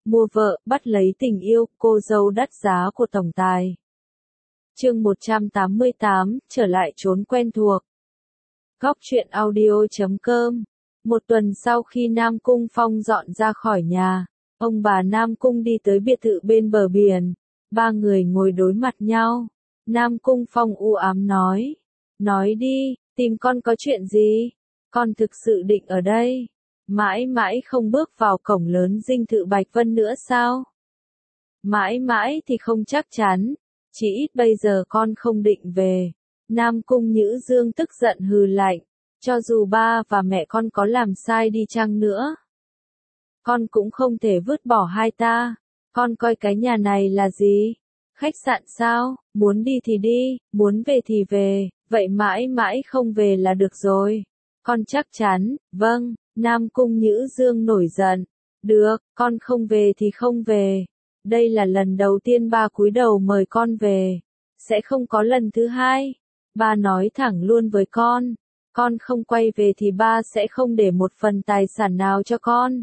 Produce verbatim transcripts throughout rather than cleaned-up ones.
mua vợ, bắt lấy tình yêu, cô dâu đắt giá của tổng tài. Chương một trăm tám mươi tám, trở lại chốn quen thuộc. Góc truyện audio chấm com. Một tuần sau khi Nam Cung Phong dọn ra khỏi nhà, ông bà Nam Cung đi tới biệt thự bên bờ biển. Ba người ngồi đối mặt nhau. Nam Cung Phong u ám nói. Nói đi, tìm con có chuyện gì? Con thực sự định ở đây? Mãi mãi không bước vào cổng lớn dinh thự Bạch Vân nữa sao? Mãi mãi thì không chắc chắn. Chỉ ít bây giờ con không định về. Nam Cung Nhữ Dương tức giận hừ lạnh. Cho dù ba và mẹ con có làm sai đi chăng nữa, con cũng không thể vứt bỏ hai ta. Con coi cái nhà này là gì? Khách sạn sao? Muốn đi thì đi, muốn về thì về, vậy mãi mãi không về là được rồi. Con chắc chắn, vâng. Nam Cung Nhữ Dương nổi giận. Được, con không về thì không về. Đây là lần đầu tiên ba cúi đầu mời con về. Sẽ không có lần thứ hai. Ba nói thẳng luôn với con. Con không quay về thì ba sẽ không để một phần tài sản nào cho con.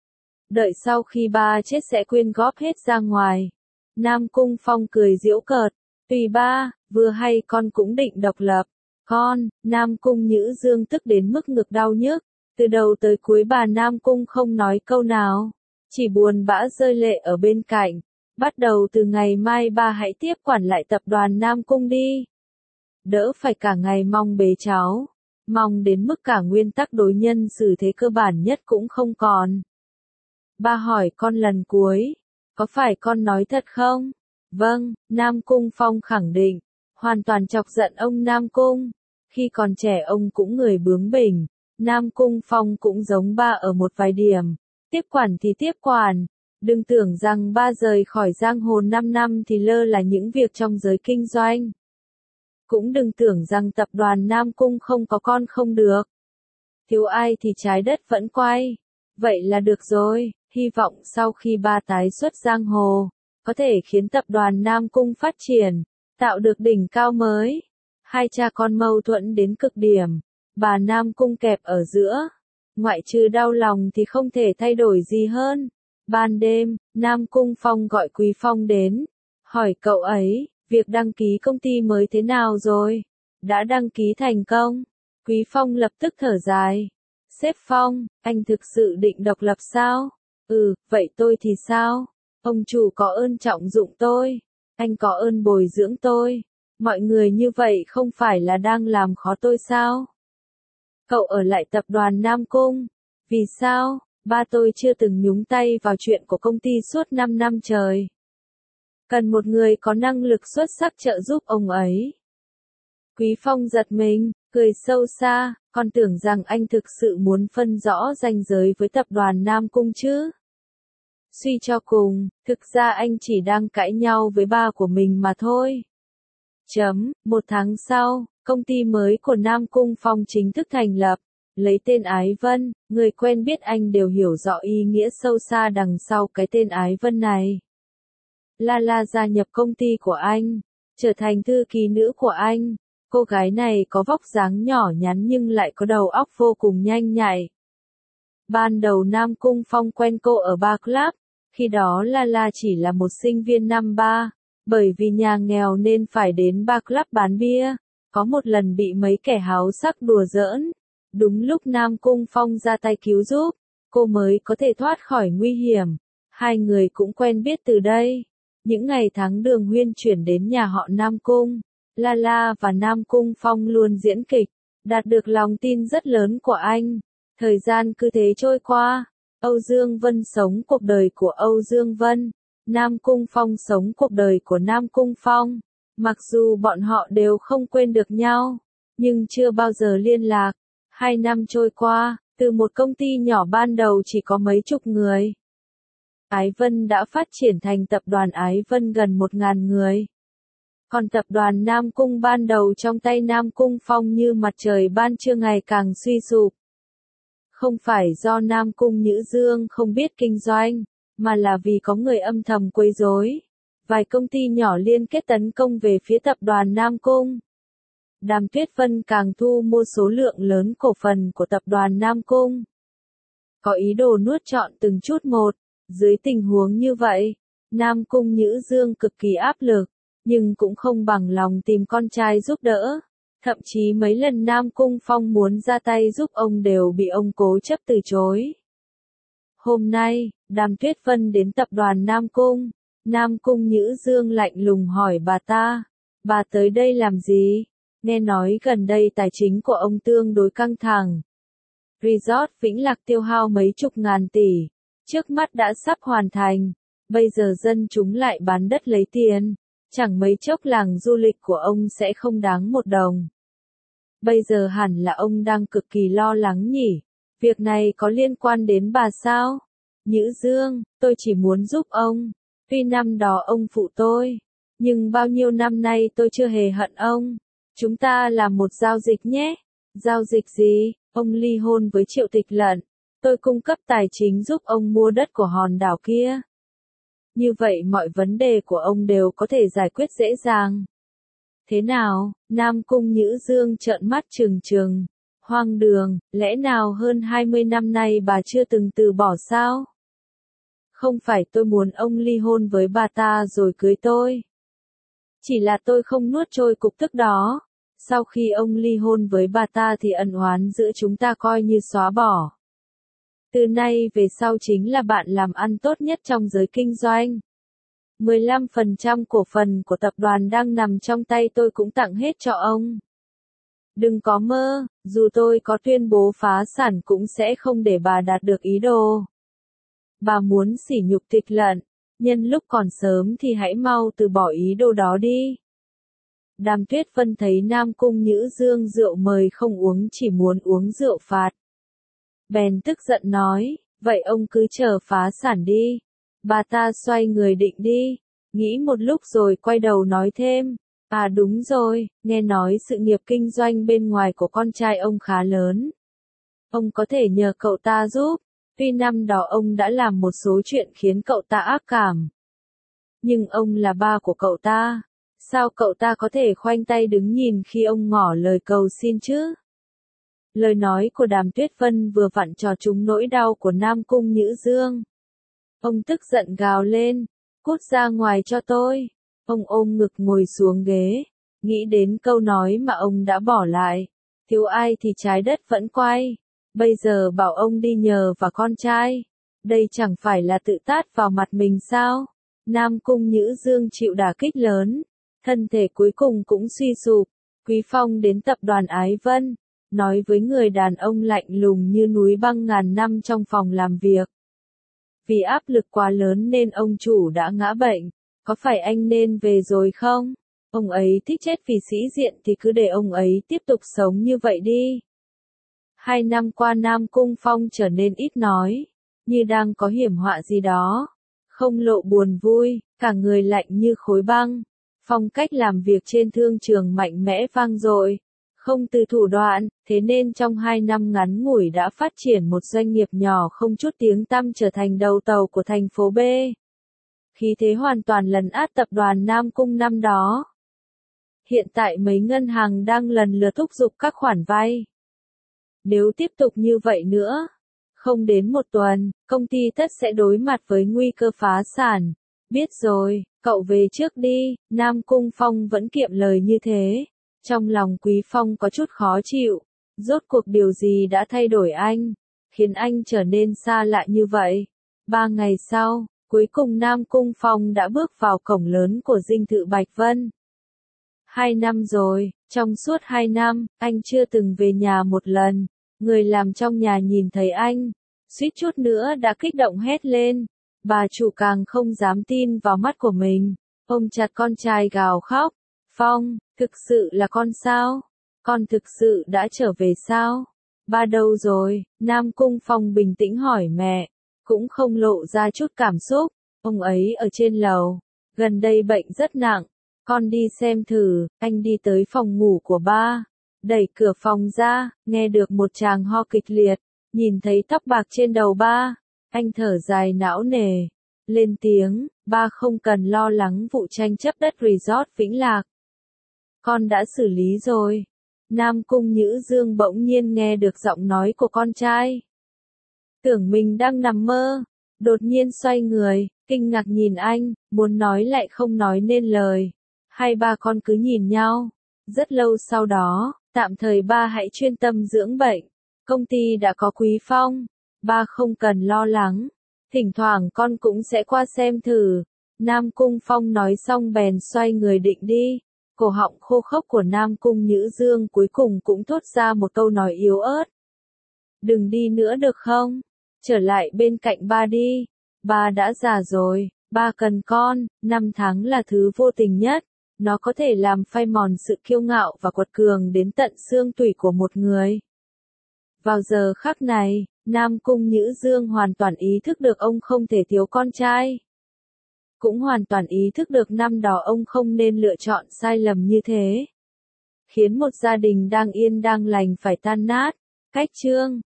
Đợi sau khi ba chết sẽ quyên góp hết ra ngoài. Nam Cung Phong cười giễu cợt. Tùy ba, vừa hay con cũng định độc lập. Con, Nam Cung Nhữ Dương tức đến mức ngực đau nhức. Từ đầu tới cuối bà Nam Cung không nói câu nào. Chỉ buồn bã rơi lệ ở bên cạnh. Bắt đầu từ ngày mai ba hãy tiếp quản lại tập đoàn Nam Cung đi. Đỡ phải cả ngày mong bế cháu. Mong đến mức cả nguyên tắc đối nhân xử thế cơ bản nhất cũng không còn. Ba hỏi con lần cuối. Có phải con nói thật không? Vâng, Nam Cung Phong khẳng định. Hoàn toàn chọc giận ông Nam Cung. Khi còn trẻ ông cũng người bướng bỉnh. Nam Cung Phong cũng giống ba ở một vài điểm. Tiếp quản thì tiếp quản. Đừng tưởng rằng ba rời khỏi giang hồ năm năm thì lơ là những việc trong giới kinh doanh. Cũng đừng tưởng rằng tập đoàn Nam Cung không có con không được. Thiếu ai thì trái đất vẫn quay. Vậy là được rồi. Hy vọng sau khi ba tái xuất giang hồ, có thể khiến tập đoàn Nam Cung phát triển, tạo được đỉnh cao mới. Hai cha con mâu thuẫn đến cực điểm. Bà Nam Cung kẹp ở giữa. Ngoại trừ đau lòng thì không thể thay đổi gì hơn. Ban đêm, Nam Cung Phong gọi Quý Phong đến. Hỏi cậu ấy, việc đăng ký công ty mới thế nào rồi? Đã đăng ký thành công? Quý Phong lập tức thở dài. Sếp Phong, anh thực sự định độc lập sao? Ừ, vậy tôi thì sao? Ông chủ có ơn trọng dụng tôi. Anh có ơn bồi dưỡng tôi. Mọi người như vậy không phải là đang làm khó tôi sao? Cậu ở lại tập đoàn Nam Cung. Vì sao? Ba tôi chưa từng nhúng tay vào chuyện của công ty suốt năm năm trời. Cần một người có năng lực xuất sắc trợ giúp ông ấy. Quý Phong giật mình, cười sâu xa, con tưởng rằng anh thực sự muốn phân rõ ranh giới với tập đoàn Nam Cung chứ. Suy cho cùng, thực ra anh chỉ đang cãi nhau với ba của mình mà thôi. Chấm, một tháng sau, công ty mới của Nam Cung Phong chính thức thành lập, lấy tên Ái Vân, người quen biết anh đều hiểu rõ ý nghĩa sâu xa đằng sau cái tên Ái Vân này. Lala gia nhập công ty của anh, trở thành thư ký nữ của anh. Cô gái này có vóc dáng nhỏ nhắn nhưng lại có đầu óc vô cùng nhanh nhạy. Ban đầu Nam Cung Phong quen cô ở bar club, khi đó Lala chỉ là một sinh viên năm ba, bởi vì nhà nghèo nên phải đến bar club bán bia. Có một lần bị mấy kẻ háo sắc đùa giỡn, đúng lúc Nam Cung Phong ra tay cứu giúp, cô mới có thể thoát khỏi nguy hiểm. Hai người cũng quen biết từ đây. Những ngày tháng Đường Huyên chuyển đến nhà họ Nam Cung, Lala và Nam Cung Phong luôn diễn kịch, đạt được lòng tin rất lớn của anh. Thời gian cứ thế trôi qua, Âu Dương Vân sống cuộc đời của Âu Dương Vân, Nam Cung Phong sống cuộc đời của Nam Cung Phong. Mặc dù bọn họ đều không quên được nhau, nhưng chưa bao giờ liên lạc. Hai năm trôi qua, từ một công ty nhỏ ban đầu chỉ có mấy chục người, Ái Vân đã phát triển thành tập đoàn Ái Vân gần một ngàn người. Còn tập đoàn Nam Cung ban đầu trong tay Nam Cung Phong như mặt trời ban trưa ngày càng suy sụp. Không phải do Nam Cung Nhữ Dương không biết kinh doanh, mà là vì có người âm thầm quấy rối. Vài công ty nhỏ liên kết tấn công về phía tập đoàn Nam Cung. Đàm Tuyết Vân càng thu mua số lượng lớn cổ phần của tập đoàn Nam Cung. Có ý đồ nuốt trọn từng chút một. Dưới tình huống như vậy, Nam Cung Nhữ Dương cực kỳ áp lực, nhưng cũng không bằng lòng tìm con trai giúp đỡ. Thậm chí mấy lần Nam Cung Phong muốn ra tay giúp ông đều bị ông cố chấp từ chối. Hôm nay, Đàm Tuyết Vân đến tập đoàn Nam Cung. Nam Cung Nhữ Dương lạnh lùng hỏi bà ta, bà tới đây làm gì? Nghe nói gần đây tài chính của ông tương đối căng thẳng. Resort Vĩnh Lạc tiêu hao mấy chục ngàn tỷ, trước mắt đã sắp hoàn thành, bây giờ dân chúng lại bán đất lấy tiền, chẳng mấy chốc làng du lịch của ông sẽ không đáng một đồng. Bây giờ hẳn là ông đang cực kỳ lo lắng nhỉ, việc này có liên quan đến bà sao? Nhữ Dương, tôi chỉ muốn giúp ông, tuy năm đó ông phụ tôi, nhưng bao nhiêu năm nay tôi chưa hề hận ông. Chúng ta làm một giao dịch nhé. Giao dịch gì? Ông ly hôn với Triệu Tịch Lận. Tôi cung cấp tài chính giúp ông mua đất của hòn đảo kia. Như vậy mọi vấn đề của ông đều có thể giải quyết dễ dàng. Thế nào? Nam Cung Nhữ Dương trợn mắt trừng trừng. Hoang đường, lẽ nào hơn hai mươi năm nay bà chưa từng từ bỏ sao? Không phải tôi muốn ông ly hôn với bà ta rồi cưới tôi. Chỉ là tôi không nuốt trôi cục tức đó. Sau khi ông ly hôn với bà ta thì ân oán giữa chúng ta coi như xóa bỏ. Từ nay về sau chính là bạn làm ăn tốt nhất trong giới kinh doanh. mười lăm phần trăm cổ phần của tập đoàn đang nằm trong tay tôi cũng tặng hết cho ông. Đừng có mơ, dù tôi có tuyên bố phá sản cũng sẽ không để bà đạt được ý đồ. Bà muốn sỉ nhục Tịch Lận, nhân lúc còn sớm thì hãy mau từ bỏ ý đồ đó đi. Đàm Tuyết Vân thấy Nam Cung Nhữ Dương rượu mời không uống chỉ muốn uống rượu phạt. Bèn tức giận nói, vậy ông cứ chờ phá sản đi. Bà ta xoay người định đi, nghĩ một lúc rồi quay đầu nói thêm, à đúng rồi, nghe nói sự nghiệp kinh doanh bên ngoài của con trai ông khá lớn. Ông có thể nhờ cậu ta giúp, tuy năm đó ông đã làm một số chuyện khiến cậu ta ác cảm. Nhưng ông là ba của cậu ta. Sao cậu ta có thể khoanh tay đứng nhìn khi ông ngỏ lời cầu xin chứ? Lời nói của Đàm Tuyết Vân vừa vặn trò trúng nỗi đau của Nam Cung Nhữ Dương. Ông tức giận gào lên, cút ra ngoài cho tôi. Ông ôm ngực ngồi xuống ghế, nghĩ đến câu nói mà ông đã bỏ lại. Thiếu ai thì trái đất vẫn quay. Bây giờ bảo ông đi nhờ vào con trai. Đây chẳng phải là tự tát vào mặt mình sao? Nam Cung Nhữ Dương chịu đả kích lớn. Thân thể cuối cùng cũng suy sụp. Quý Phong đến tập đoàn Ái Vân, nói với người đàn ông lạnh lùng như núi băng ngàn năm trong phòng làm việc. Vì áp lực quá lớn nên ông chủ đã ngã bệnh, có phải anh nên về rồi không? Ông ấy thích chết vì sĩ diện thì cứ để ông ấy tiếp tục sống như vậy đi. Hai năm qua Nam Cung Phong trở nên ít nói, như đang có hiểm họa gì đó. Không lộ buồn vui, cả người lạnh như khối băng. Phong cách làm việc trên thương trường mạnh mẽ vang dội, không từ thủ đoạn, thế nên trong hai năm ngắn ngủi đã phát triển một doanh nghiệp nhỏ không chút tiếng tăm trở thành đầu tàu của thành phố B. Khí thế hoàn toàn lấn át tập đoàn Nam Cung năm đó. Hiện tại mấy ngân hàng đang lần lượt thúc giục các khoản vay. Nếu tiếp tục như vậy nữa, không đến một tuần, công ty tất sẽ đối mặt với nguy cơ phá sản. Biết rồi, cậu về trước đi, Nam Cung Phong vẫn kiệm lời như thế. Trong lòng Quý Phong có chút khó chịu, rốt cuộc điều gì đã thay đổi anh, khiến anh trở nên xa lạ như vậy. Ba ngày sau, cuối cùng Nam Cung Phong đã bước vào cổng lớn của dinh thự Bạch Vân. Hai năm rồi, trong suốt hai năm, anh chưa từng về nhà một lần. Người làm trong nhà nhìn thấy anh, suýt chút nữa đã kích động hét lên. Bà chủ càng không dám tin vào mắt của mình, ôm chặt con trai gào khóc. Phong, thực sự là con sao? Con thực sự đã trở về sao? Ba đâu rồi? Nam Cung Phong bình tĩnh hỏi mẹ, cũng không lộ ra chút cảm xúc. Ông ấy ở trên lầu, gần đây bệnh rất nặng. Con đi xem thử. Anh đi tới phòng ngủ của ba, đẩy cửa phòng ra, nghe được một tràng ho kịch liệt, nhìn thấy tóc bạc trên đầu ba. Anh thở dài não nề, lên tiếng, ba không cần lo lắng vụ tranh chấp đất resort Vĩnh Lạc. Con đã xử lý rồi. Nam Cung Nhữ Dương bỗng nhiên nghe được giọng nói của con trai. Tưởng mình đang nằm mơ, Đột nhiên xoay người, kinh ngạc nhìn anh, muốn nói lại không nói nên lời. Hai ba con cứ nhìn nhau. Rất lâu sau đó, tạm thời ba hãy chuyên tâm dưỡng bệnh. Công ty đã có Quý Phong. Ba không cần lo lắng. Thỉnh thoảng con cũng sẽ qua xem thử. Nam Cung Phong nói xong bèn xoay người định đi. Cổ họng khô khốc của Nam Cung Nhữ Dương cuối cùng cũng thốt ra một câu nói yếu ớt. Đừng đi nữa được không? Trở lại bên cạnh ba đi. Ba đã già rồi, ba cần con, năm tháng là thứ vô tình nhất. Nó có thể làm phai mòn sự kiêu ngạo và quật cường đến tận xương tủy của một người. Vào giờ khắc này, Nam Cung Nhữ Dương hoàn toàn ý thức được ông không thể thiếu con trai. Cũng hoàn toàn ý thức được năm đó ông không nên lựa chọn sai lầm như thế. Khiến một gia đình đang yên đang lành phải tan nát. Cách chương